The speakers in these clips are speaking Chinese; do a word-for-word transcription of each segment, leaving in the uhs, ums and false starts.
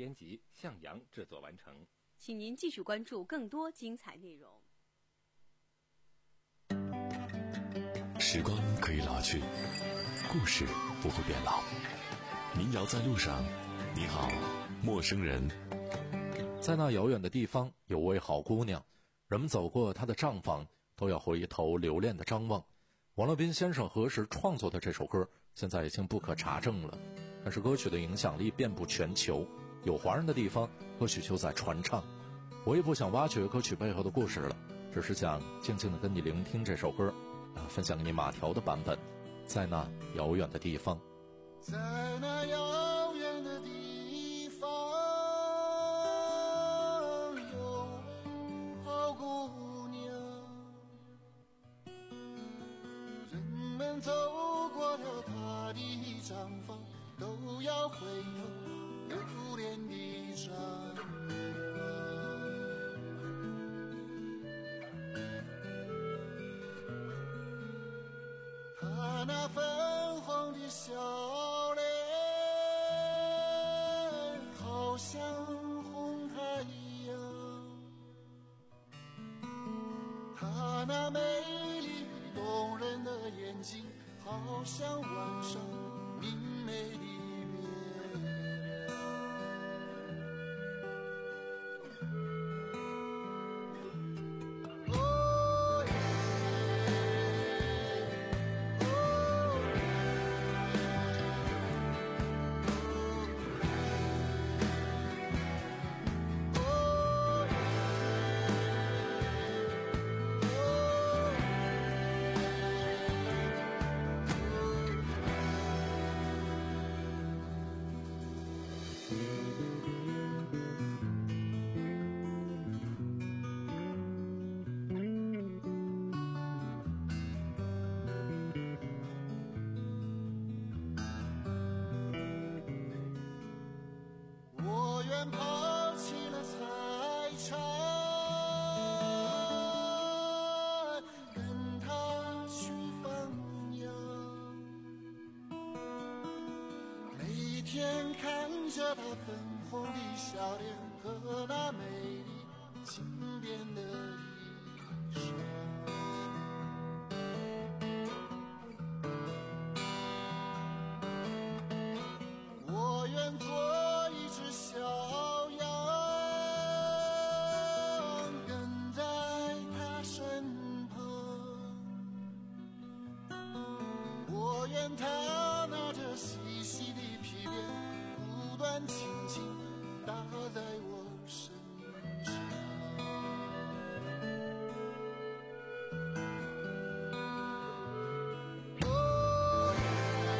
编辑向阳制作完成。 请您继续关注更多精彩内容。 时光可以老去，故事不会变老。民谣在路上，你好，陌生人。 在那遥远的地方，有位好姑娘，人们走过她的账房，都要回头留恋的张望。王乐斌先生何时创作的这首歌，现在已经不可查证了。但是歌曲的影响力遍布全球，有华人的地方，歌曲就在传唱。我也不想挖掘歌曲背后的故事了，只是想静静地跟你聆听这首歌，啊，分享给你马条的版本。在那遥远的地方， 在那遥远的地方，有位好姑娘，人们走过了她的账房，都要回头留恋的张望。她那粉红的笑脸，好像红太阳。她那美丽动人的眼睛，好像晚上明媚的月亮。哦耶，我愿抛弃了财产，跟他去放羊。每天看着他粉红的笑脸和那美丽轻便的衣裳。我愿做一只小羊，跟在他身旁。我愿他拿着细细的皮鞭，不断轻轻打在我身上。哦耶，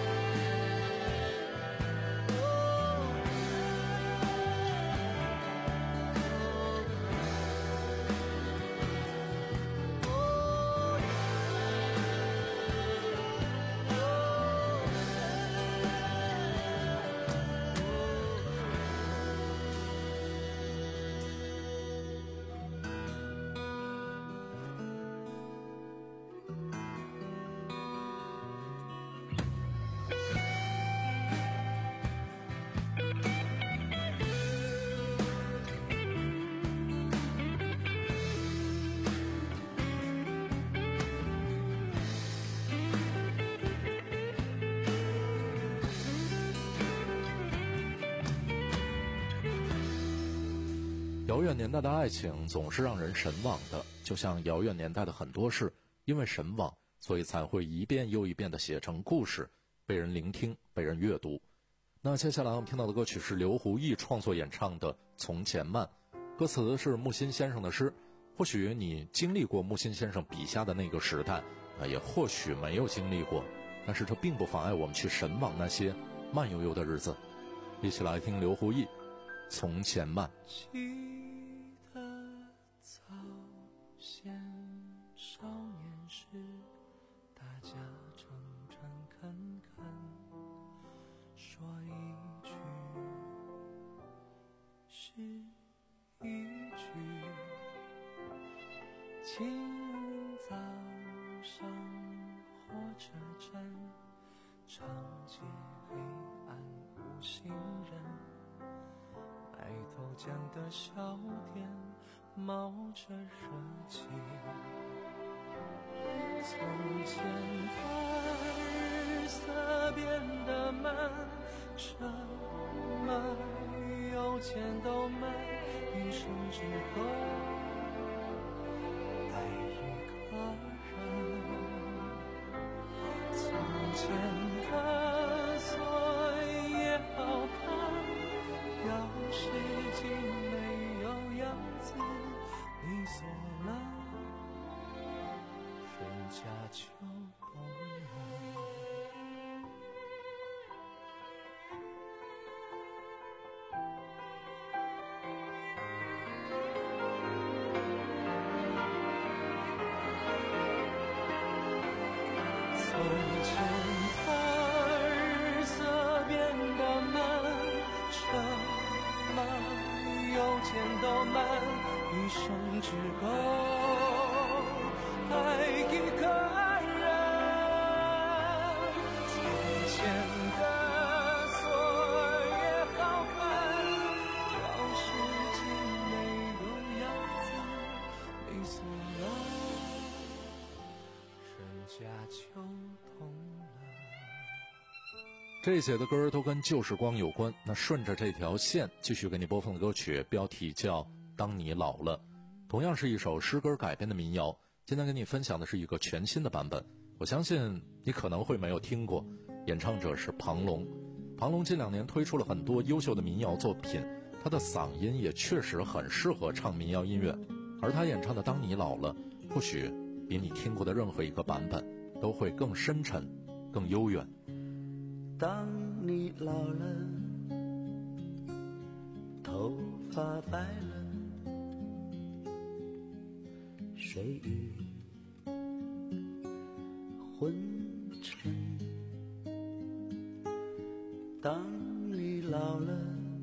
遥远年代的爱情总是让人神往的，就像遥远年代的很多事，因为神往，所以才会一遍又一遍地写成故事，被人聆听，被人阅读。那接下来我们听到的歌曲是刘胡毅创作演唱的《从前慢》，歌词是木心先生的诗。或许你经历过木心先生笔下的那个时代，也或许没有经历过，但是这并不妨碍我们去神往那些慢悠悠的日子。一起来听刘胡毅《从前慢》。 记得早先少年时，大家诚诚恳恳说一句是一句，清早上火车站，长街黑暗无行人，买江的小店冒着热气。从前的日色变得慢，什么有钱都买，一生只够爱一个人。从前的锁也好看，钥匙竟没有样子，你锁了，人家就懂了。从前的日色变得慢，什么有钱都慢，一生只够爱一个人。从前的锁也好看，钥匙竟没有样子，你锁了，人家就懂了。 这写的歌都跟旧时光有关，那顺着这条线继续给你播放的歌曲标题叫《当你老了》，同样是一首诗歌改编的民谣。今天跟你分享的是一个全新的版本，我相信你可能会没有听过，演唱者是庞龙。庞龙近两年推出了很多优秀的民谣作品，他的嗓音也确实很适合唱民谣音乐，而他演唱的《当你老了》或许比你听过的任何一个版本都会更深沉更悠远。 当你老了，头发白了，睡于昏沉。当你老了，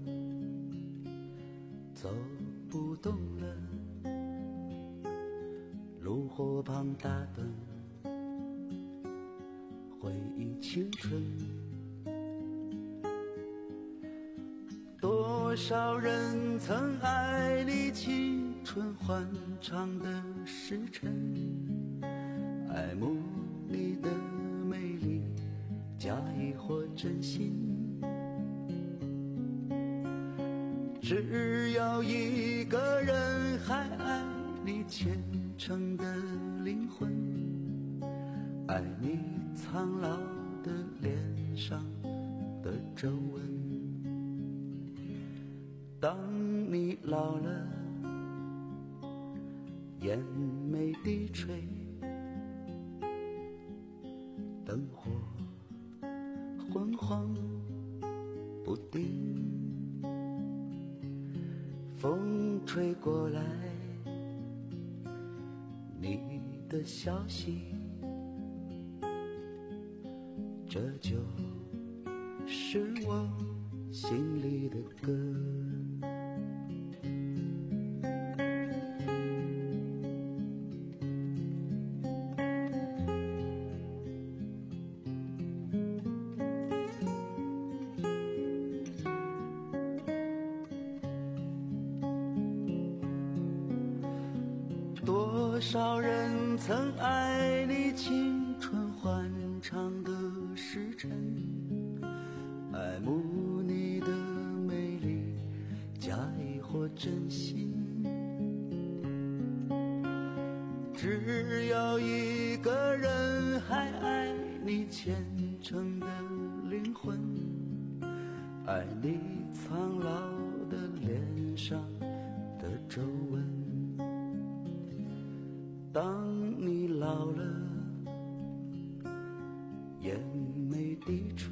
走不动了，炉火旁打盹，回忆青春。多少人曾爱你青春欢畅的时辰，爱慕你的美丽，假意或真心。只有一个人还爱你虔诚的灵魂，爱你苍老的脸上的皱纹。当你老了，烟眉低垂，灯火昏黄不定，风吹过来你的消息，这就是我心里的歌。多少人曾爱你青春欢畅的时辰，爱慕你的美丽，假意或真心。只有一个人还爱你虔诚的灵魂，爱你苍老的脸上的皱纹。当你老了，烟眉低垂，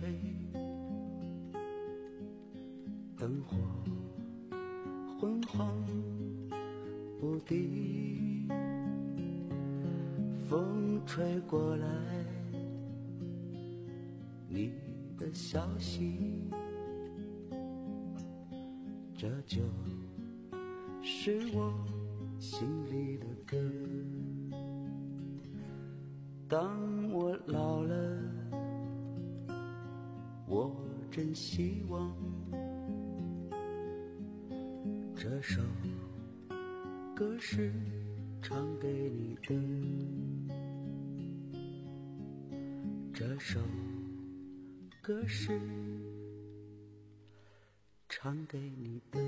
灯火昏黄不定，风吹过来你的消息，这就是我心里的歌。当我老了，我真希望这首歌是唱给你的，这首歌是唱给你的。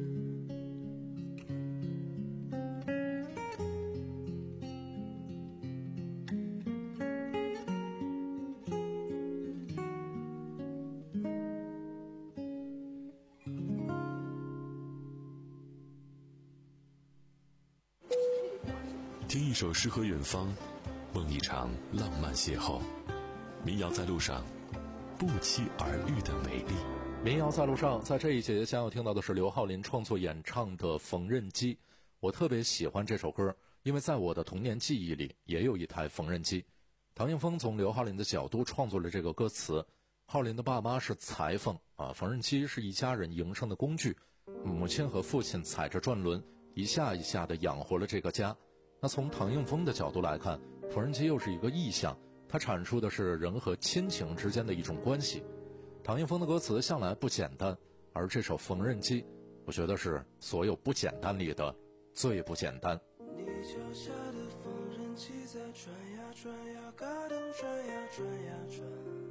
听一首诗和远方，梦一场浪漫邂逅。民谣在路上，不期而遇的美丽。 民谣在路上，在这一节将要听到的是刘浩林创作演唱的《缝纫机》。我特别喜欢这首歌，因为在我的童年记忆里也有一台缝纫机。唐映枫从刘浩林的角度创作了这个歌词。浩林的爸妈是裁缝啊，缝纫机是一家人营生的工具。母亲和父亲踩着转轮，一下一下地养活了这个家。那从唐映枫的角度来看，缝纫机又是一个意象，它阐述的是人和亲情之间的一种关系。唐映枫的歌词向来不简单，而这首缝纫机，我觉得是所有不简单里的最不简单。 你脚下的缝纫机在转呀转呀，嘎咚转呀转呀转。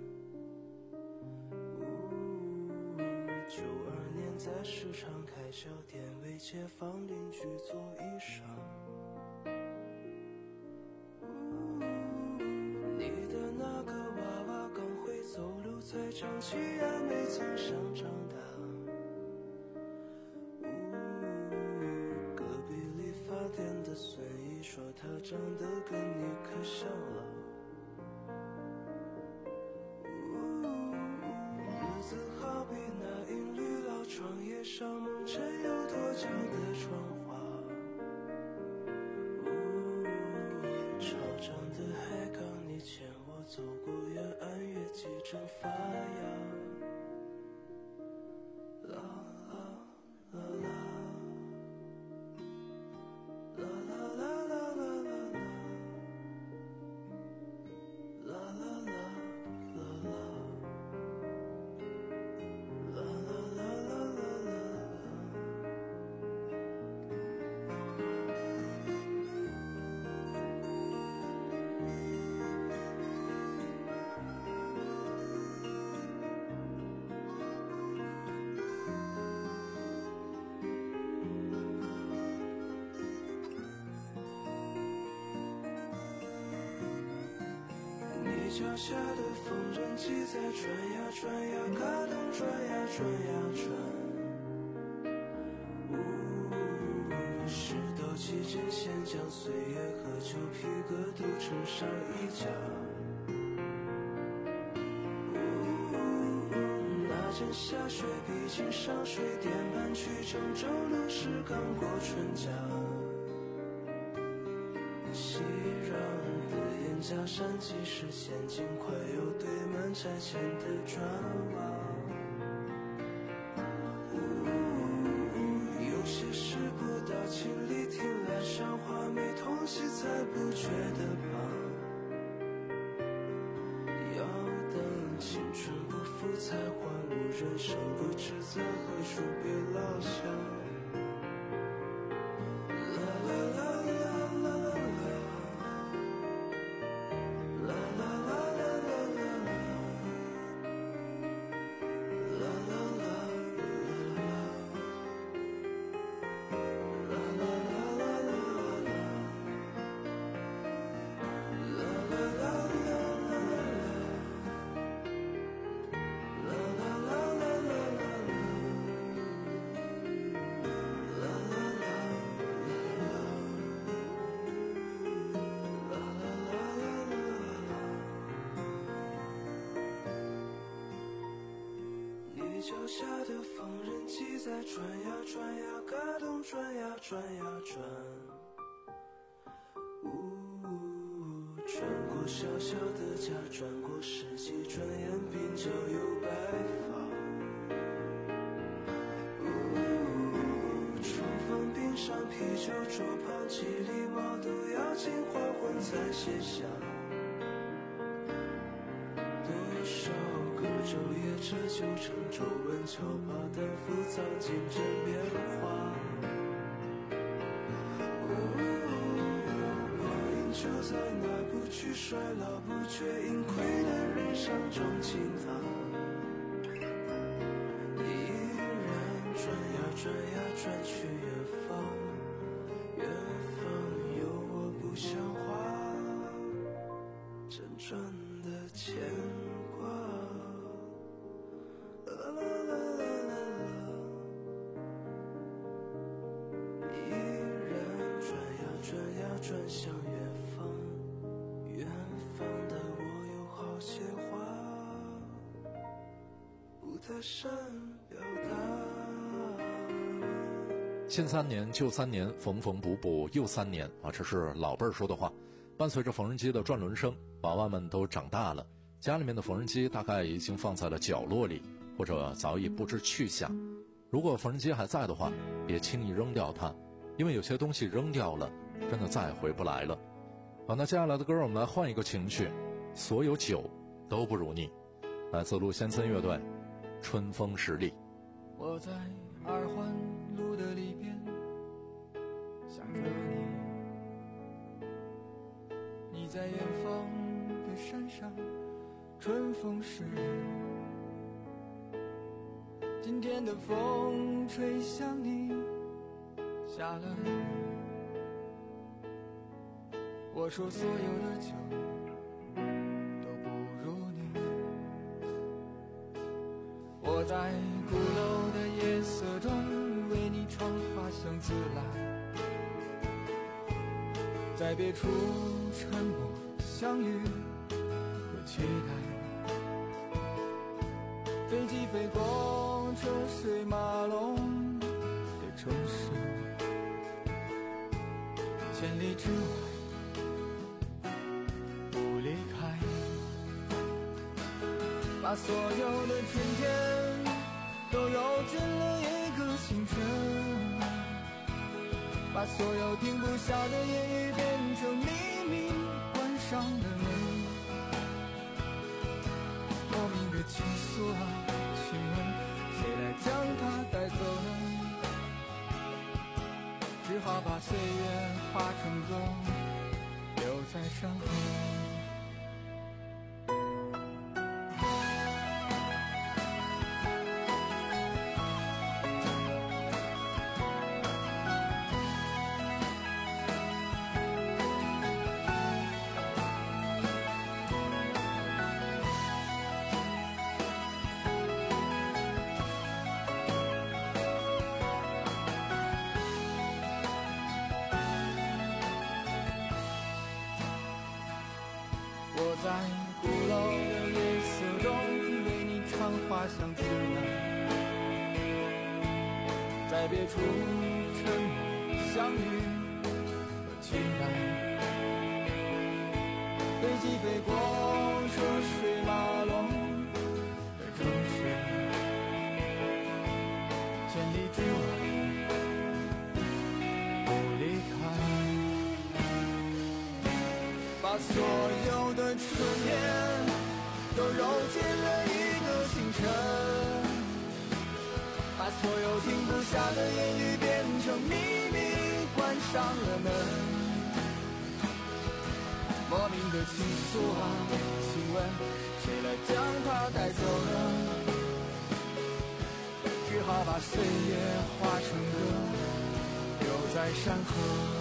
九二年在市场开小店，为街坊邻居做衣裳。你的那个娃娃刚会走路，才长齐牙，没曾想长大。隔壁理发店的孙姨说她长得跟你可像了。日子好比那银绿老窗叶上蒙尘又脱胶的窗花。潮涨的海港，你牵我走过远岸，月季正发芽。啦啦啦啦，啦啦啦啦啦啦啦，啦啦啦啦啦，啦啦啦啦啦啦。脚下的缝纫机在转呀转呀，嘎咚转呀转呀转。呜，石头起针线将岁月和旧皮革都衬上衣架。呜，那阵下水毕竟上水电盘去郑州路时刚过春假。熙攘的燕家山即是现今快有堆满拆迁的砖瓦。有些事不到情理，听来像话，没痛惜才不觉得胖。要等青春不复才还悟，人生不知在何处别老乡。脚下的缝纫机在转呀转呀，嘎咚转呀转呀转。呜，转过小小的家，转过世纪，转眼鬓角有白发。呜，厨房冰上啤酒桌旁，几粒毛都要经黄昏才卸下。多少个昼夜这就成皱纹，敲怕担负藏进枕边花。 就在那不去衰老不觉盈亏的脸上种青草，依然转呀转呀转去远方，远方有我不像话真正的牵挂。啦啦啦啦啦啦，依然转呀转呀转向远方，远方的我有好些话不太善表达。 新三年旧三年，缝缝补补又三年啊，这是老辈儿说的话。伴随着缝纫机的转轮声，娃娃们都长大了，家里面的缝纫机大概已经放在了角落里，或者早已不知去向。如果缝纫机还在的话，别轻易扔掉它，因为有些东西扔掉了真的再也回不来了。好，那接下来的歌我们来换一个情绪，所有酒都不如你，来自陆先森乐队春风十里。 我在二环路的里边想着你，你在远方的山上春风十里，今天的风吹向你，下了雨。我说所有的酒都不如你，我在鼓楼的夜色中为你唱花香自来，在别处沉默相遇和期待，飞机飞过车水马龙的城市，千里之外不离开，把所有的春天都揉进了一个清晨，把所有停不下的言语变成秘密，关上了门。莫名的情愫啊，请问谁来将它带走呢？只好把岁月化成歌，留在山河。我在鼓楼的夜色中为你唱花香自来，在别处沉默相遇和期待，飞机飞过车水马龙的城市，千里之外不离开，把所有的春天都揉进了一个清晨，把所有停不下的言语变成秘密，关上了门。莫名的情愫啊，请问谁来将它带走呢？只好把岁月化成歌，留在山河。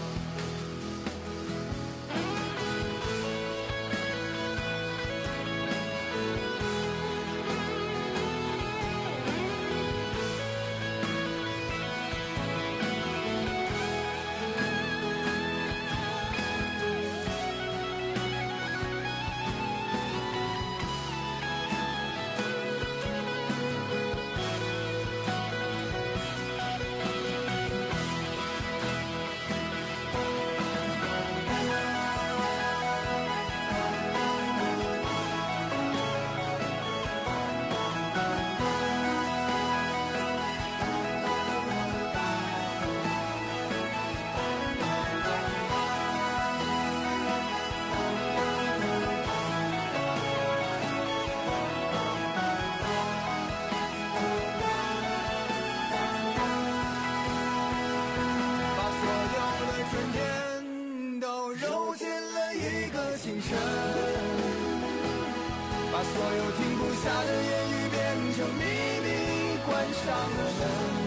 所有停不下的言语变成秘密，关上了门。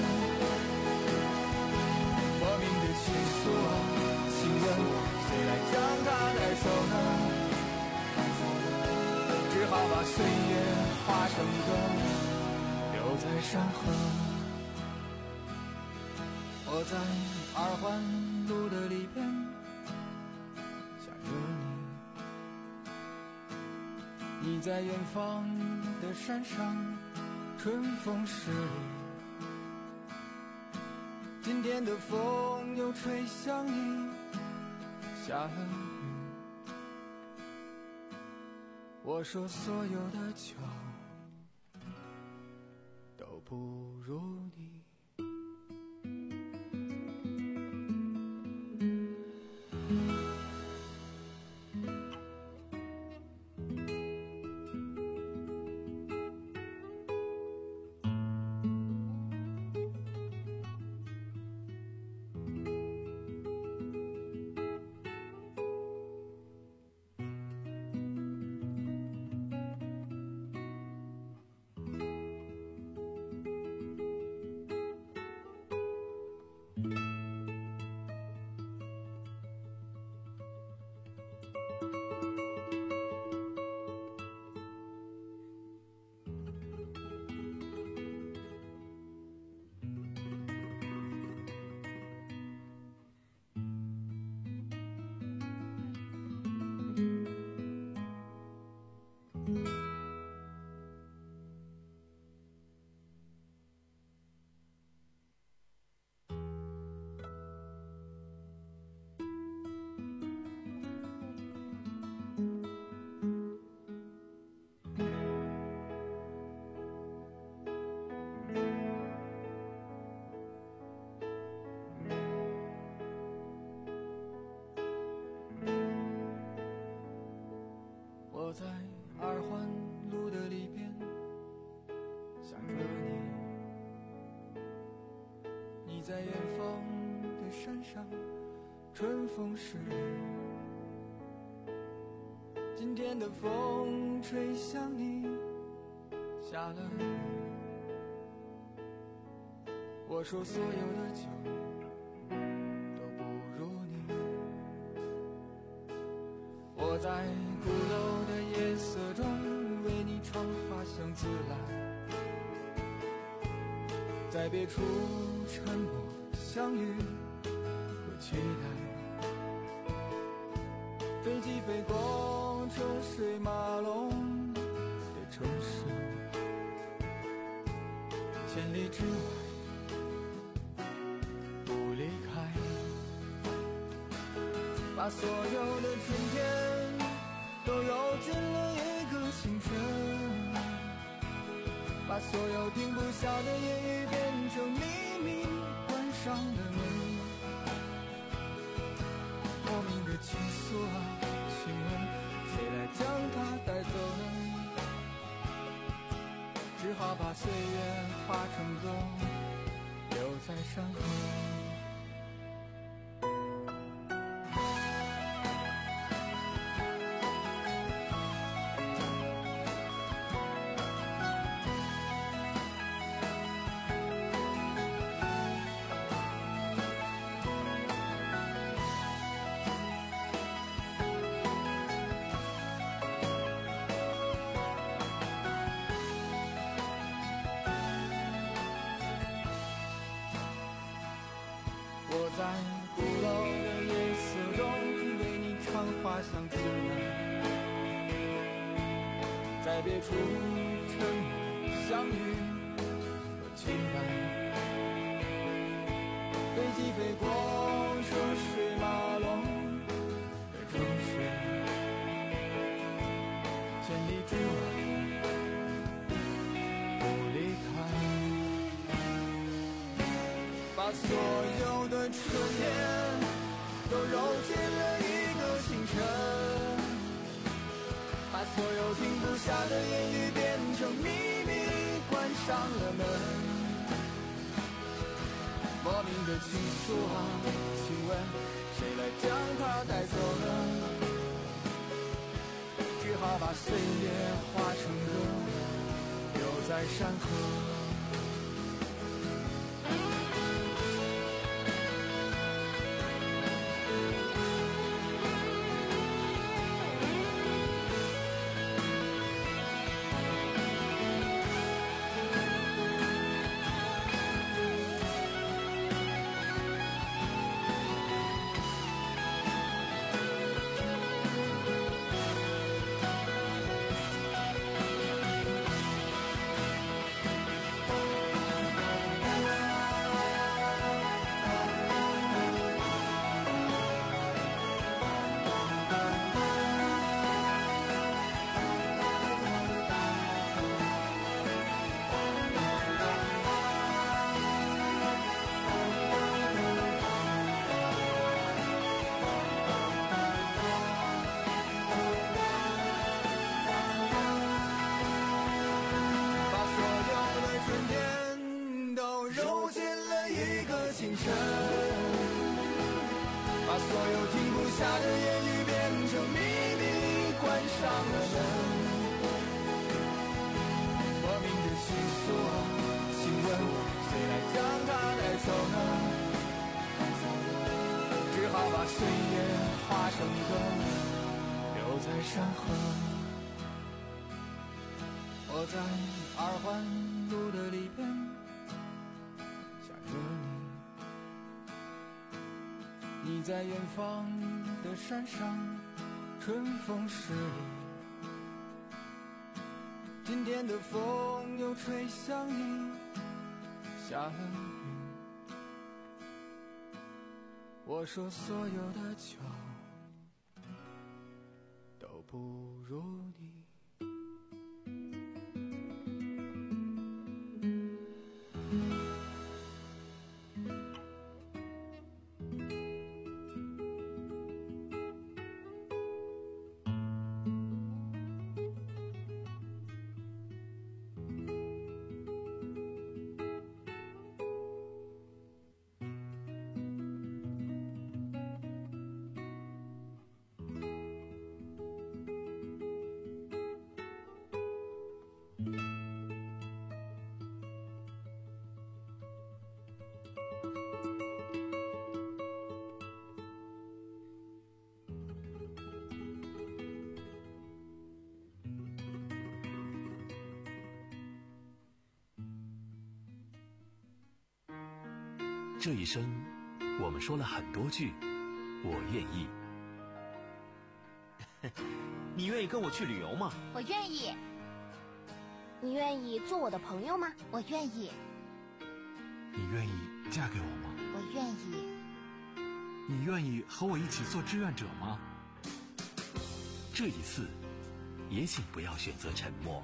莫名的倾诉啊，请问谁来将它带走呢？只好把岁月化成歌，留在山河。我在二环路的里边想着你，你在远方的山上，春风十里。今天的风又吹向你，下了雨。我说所有的酒都不如你。我在二环路的里边想着你，你在远方的山上，春风十里。今天的风吹向你，下了雨。我说所有的酒都不如你。我在鼓楼的夜色中为你唱花香自来，在别处沉默相遇和期待。飞机飞过车水马龙的城市，千里之外不离开，把所有的春天都揉进了一个清晨，把所有停不下的言语变成秘密，关上了门。莫名的倾诉啊，请问谁来将它带走呢？只好把岁月化成歌，留在山河。我在鼓楼的夜色中为你唱花香自来，在别处沉默相遇和期待。飞机飞过车水马龙的城市，千里之外不离开，把所有的春天都揉进了一个清晨，把所有停不下的言语变成秘密，关上了门。莫名的倾诉啊，请问谁来将它带走呢？只好好把岁月化成歌，留在山河。清晨，把所有停不下的言语变成秘密，关上了门。莫名的细诉，请问谁来将它带走呢？只好把岁月化成歌，留在山河。我在二环路的里边想着你，你在远方的山上，春风十里。今天的风又吹向你，下了雨。我说所有的酒都不如你。 这一生，我们说了很多句“我愿意”。 你愿意跟我去旅游吗？ 我愿意。你愿意做我的朋友吗？我愿意。 你愿意嫁给我吗？ 我愿意。 你愿意和我一起做志愿者吗？ 这一次，也请不要选择沉默。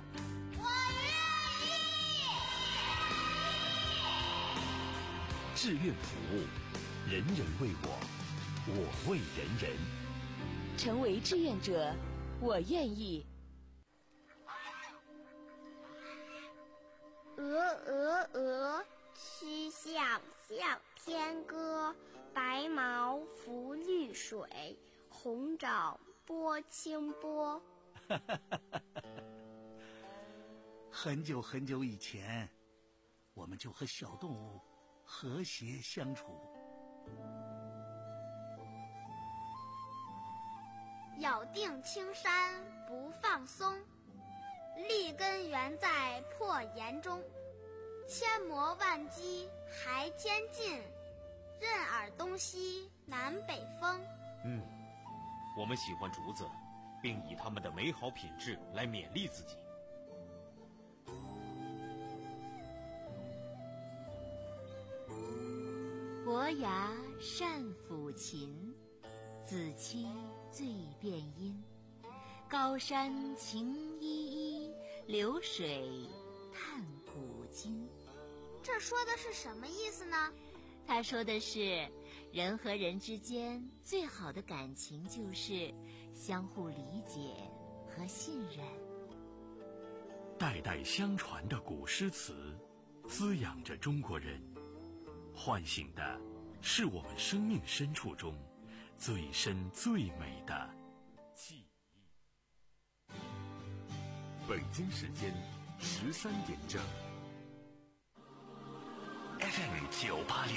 志愿服务，人人为我，我为人人。 成为志愿者，我愿意。 鹅鹅鹅，曲项向天歌。白毛浮绿水，红掌拨清波。 很久很久以前，我们就和小动物和谐相处。 咬定青山不放松，立根原在破岩中。千磨万击还坚劲，任尔东西南北风。 嗯，我们喜欢竹子，并以它们的美好品质来勉励自己。 伯牙善抚琴，子期最辨音。高山晴依依，流水叹古今。 这说的是什么意思呢？ 他说的是，人和人之间最好的感情就是相互理解和信任。 代代相传的古诗词，滋养着中国人，唤醒的是我们生命深处中最深最美的记忆。 北京时间十三点整。 F M 九八六。